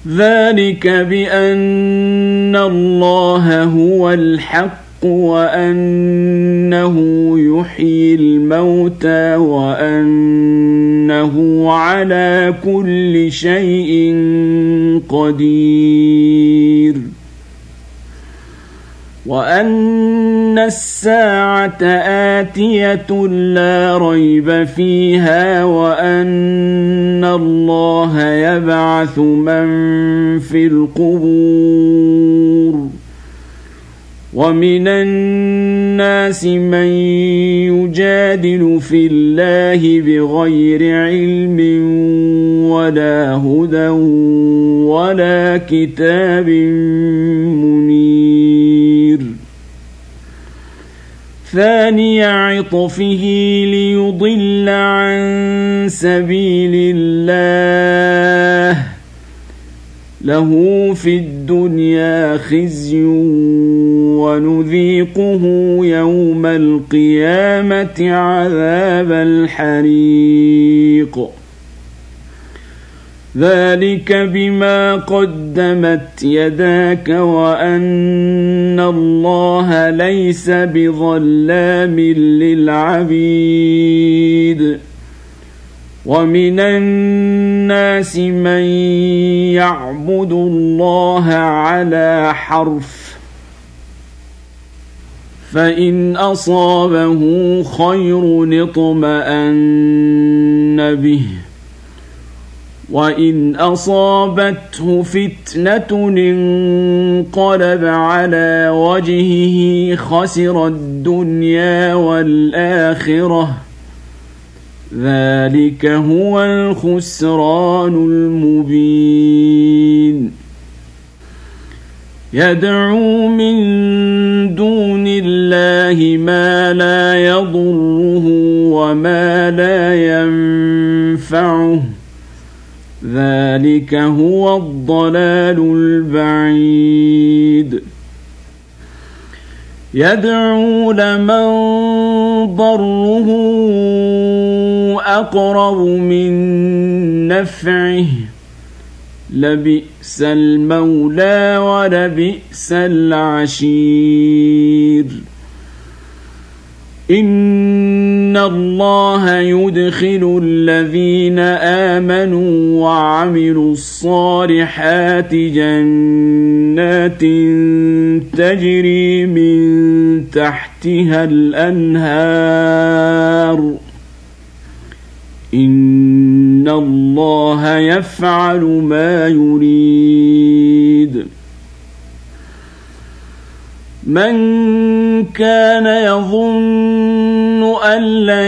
ذلك بأن الله هو الحق وأنه يحيي الموتى وأنه على كل شيء قدير وأن الساعة آتية لا ريب فيها وأن الله يبعث من في القبور ومن الناس من يجادل في الله بغير علم ولا هدى ولا كتاب منير ثاني عطفه ليضل عن سبيل الله له في الدنيا خزي ونذيقه يوم القيامة عذاب الحريق ذلك بما قدمت يداك وأن الله ليس بظلام للعبيد ومن الناس من يعبد الله على حرف فإن أصابه خير اطمأن به وإن أصابته فتنة انقلب على وجهه خسر الدنيا والآخرة ذلك هو الخسران المبين يدعو من دون الله ما لا يضره وما لا ينفعه ذلك هو الضلال البعيد يدعو لمن ضره أقرب من نفعه لبئس المولى ولبئس العشير إن الله يدخل الذين آمنوا وعملوا الصالحات جنات تجري من تحتها الأنهار إن الله يفعل ما يريد من كان يظن أن لن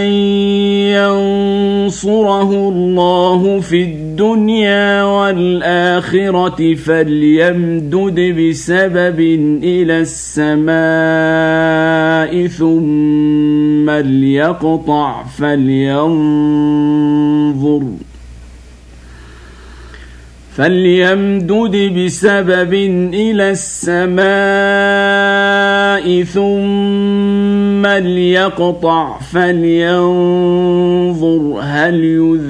ينصره الله في الدنيا والآخرة فليمدد بسبب إلى السماء ثم ليقطع فليمدد بسبب إلى السماء ثم ليقطع فلينظر هل يذهبن كيده ما يغيظ